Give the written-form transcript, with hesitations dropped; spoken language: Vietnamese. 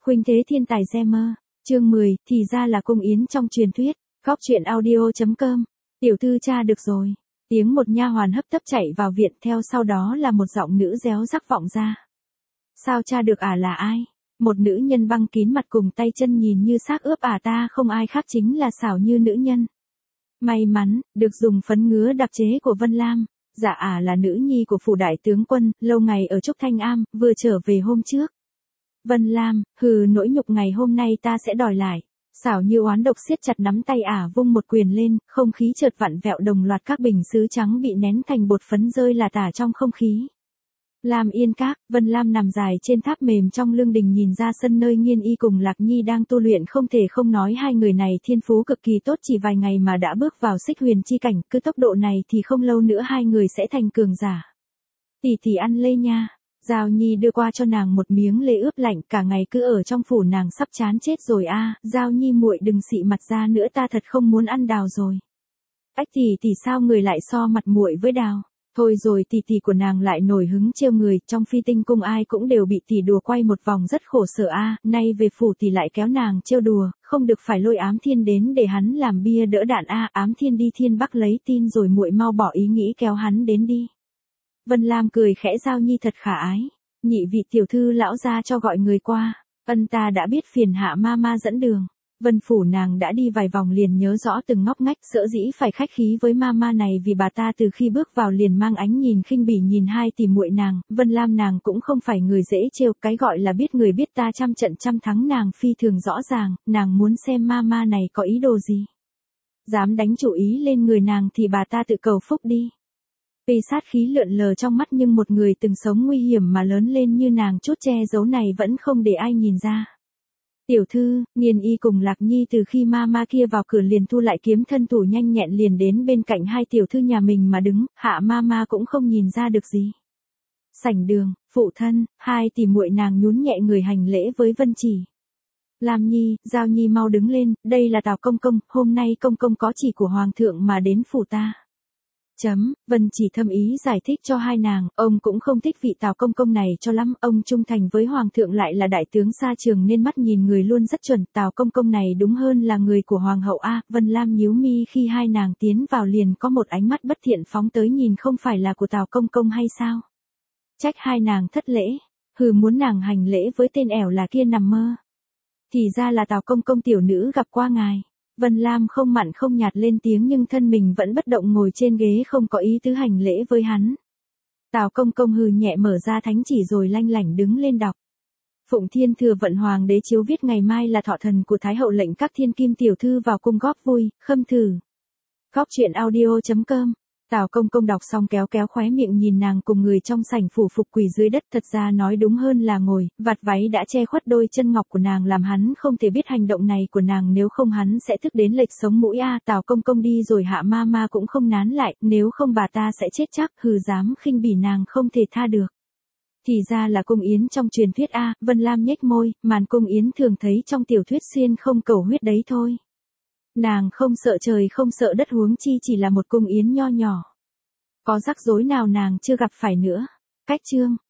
Khuynh thế thiên tài re mơ. Chương 10, thì ra là cung yến trong truyền thuyết. Góc truyện audio.com. Tiểu thư cha được rồi. Tiếng một nha hoàn hấp tấp chạy vào viện, theo sau đó là một giọng nữ réo rắc vọng ra. Sao cha được là ai? Một nữ nhân băng kín mặt cùng tay chân nhìn như xác ướp ta không ai khác chính là xảo như nữ nhân. May mắn, được dùng phấn ngứa đặc chế của Vân Lam. Dạ là nữ nhi của phủ đại tướng quân, lâu ngày ở Trúc Thanh Am, vừa trở về hôm trước. Vân Lam, nỗi nhục ngày hôm nay ta sẽ đòi lại. Xảo như oán độc siết chặt nắm tay vung một quyền lên, không khí chợt vặn vẹo, đồng loạt các bình sứ trắng bị nén thành bột phấn rơi là tả trong không khí. Lam Yên Các, Vân Lam nằm dài trên tháp mềm trong lương đình nhìn ra sân nơi Nghiên Y cùng Lạc Nhi đang tu luyện, không thể không nói hai người này thiên phú cực kỳ tốt, chỉ vài ngày mà đã bước vào xích huyền chi cảnh, cứ tốc độ này thì không lâu nữa hai người sẽ thành cường giả. Tỷ ăn lê nha. Giao Nhi đưa qua cho nàng một miếng lê ướp lạnh, cả ngày cứ ở trong phủ nàng sắp chán chết rồi Giao Nhi muội đừng xị mặt ra nữa, ta thật không muốn ăn đào rồi. Ách tỷ sao người lại so mặt muội với đào? Thôi rồi, tỷ của nàng lại nổi hứng trêu người, trong Phi Tinh cung ai cũng đều bị tỷ đùa quay một vòng rất khổ sở nay về phủ tỷ lại kéo nàng trêu đùa, không được phải lôi Ám Thiên đến để hắn làm bia đỡ đạn Ám Thiên đi Thiên Bắc lấy tin rồi, muội mau bỏ ý nghĩ kéo hắn đến đi. Vân Lam cười khẽ, Giao Nhi thật khả ái. Nhị vị tiểu thư lão ra cho gọi người qua. Ta đã biết, phiền hạ ma dẫn đường. Vân phủ nàng đã đi vài vòng liền nhớ rõ từng ngóc ngách, sợ dĩ phải khách khí với ma này vì bà ta từ khi bước vào liền mang ánh nhìn khinh bỉ nhìn hai tỷ muội nàng. Vân Lam nàng cũng không phải người dễ trêu, cái gọi là biết người biết ta trăm trận trăm thắng nàng phi thường rõ ràng, nàng muốn xem ma này có ý đồ gì. Dám đánh chủ ý lên người nàng thì bà ta tự cầu phúc đi. Vì sát khí lượn lờ trong mắt, nhưng một người từng sống nguy hiểm mà lớn lên như nàng chút che giấu này vẫn không để ai nhìn ra. Tiểu thư, Nghiên Y cùng Lạc Nhi từ khi ma kia vào cửa liền thu lại kiếm, thân thủ nhanh nhẹn liền đến bên cạnh hai tiểu thư nhà mình mà đứng, hạ ma cũng không nhìn ra được gì. Sảnh đường, phụ thân, hai tỷ muội nàng nhún nhẹ người hành lễ với Vân Chỉ. Lam Nhi, Giao Nhi mau đứng lên, đây là Tào công công, hôm nay công công có chỉ của hoàng thượng mà đến phủ ta. Vân Chỉ thâm ý giải thích cho hai nàng, ông cũng không thích vị Tào công công này cho lắm, ông trung thành với hoàng thượng lại là đại tướng xa trường nên mắt nhìn người luôn rất chuẩn, Tào công công này đúng hơn là người của hoàng hậu Vân Lam nhíu mi khi hai nàng tiến vào liền có một ánh mắt bất thiện phóng tới, nhìn không phải là của Tào công công hay sao? Trách hai nàng thất lễ, muốn nàng hành lễ với tên ẻo là kia nằm mơ. Thì ra là Tào công công tiểu nữ gặp qua ngài. Vân Lam không mặn không nhạt lên tiếng, nhưng thân mình vẫn bất động ngồi trên ghế không có ý tứ hành lễ với hắn. Tào công công nhẹ mở ra thánh chỉ rồi lanh lảnh đứng lên đọc. Phụng Thiên Thừa Vận Hoàng đế chiếu viết ngày mai là thọ thần của Thái hậu, lệnh các thiên kim tiểu thư vào cung góp vui, khâm thử. Góc truyện audio.com. Tào công công đọc xong kéo khóe miệng nhìn nàng cùng người trong sảnh phủ phục quỳ dưới đất, thật ra nói đúng hơn là ngồi, vạt váy đã che khuất đôi chân ngọc của nàng làm hắn không thể biết hành động này của nàng, nếu không hắn sẽ thức đến lệch sống mũi Tào công công đi rồi hạ ma cũng không nán lại, nếu không bà ta sẽ chết chắc, dám khinh bỉ nàng không thể tha được. Thì ra là cung yến trong truyền thuyết Vân Lam nhếch môi, màn cung yến thường thấy trong tiểu thuyết xuyên không cầu huyết đấy thôi. Nàng không sợ trời không sợ đất, huống chi chỉ là một cung yến nho nhỏ. Có rắc rối nào nàng chưa gặp phải nữa. Cách chương.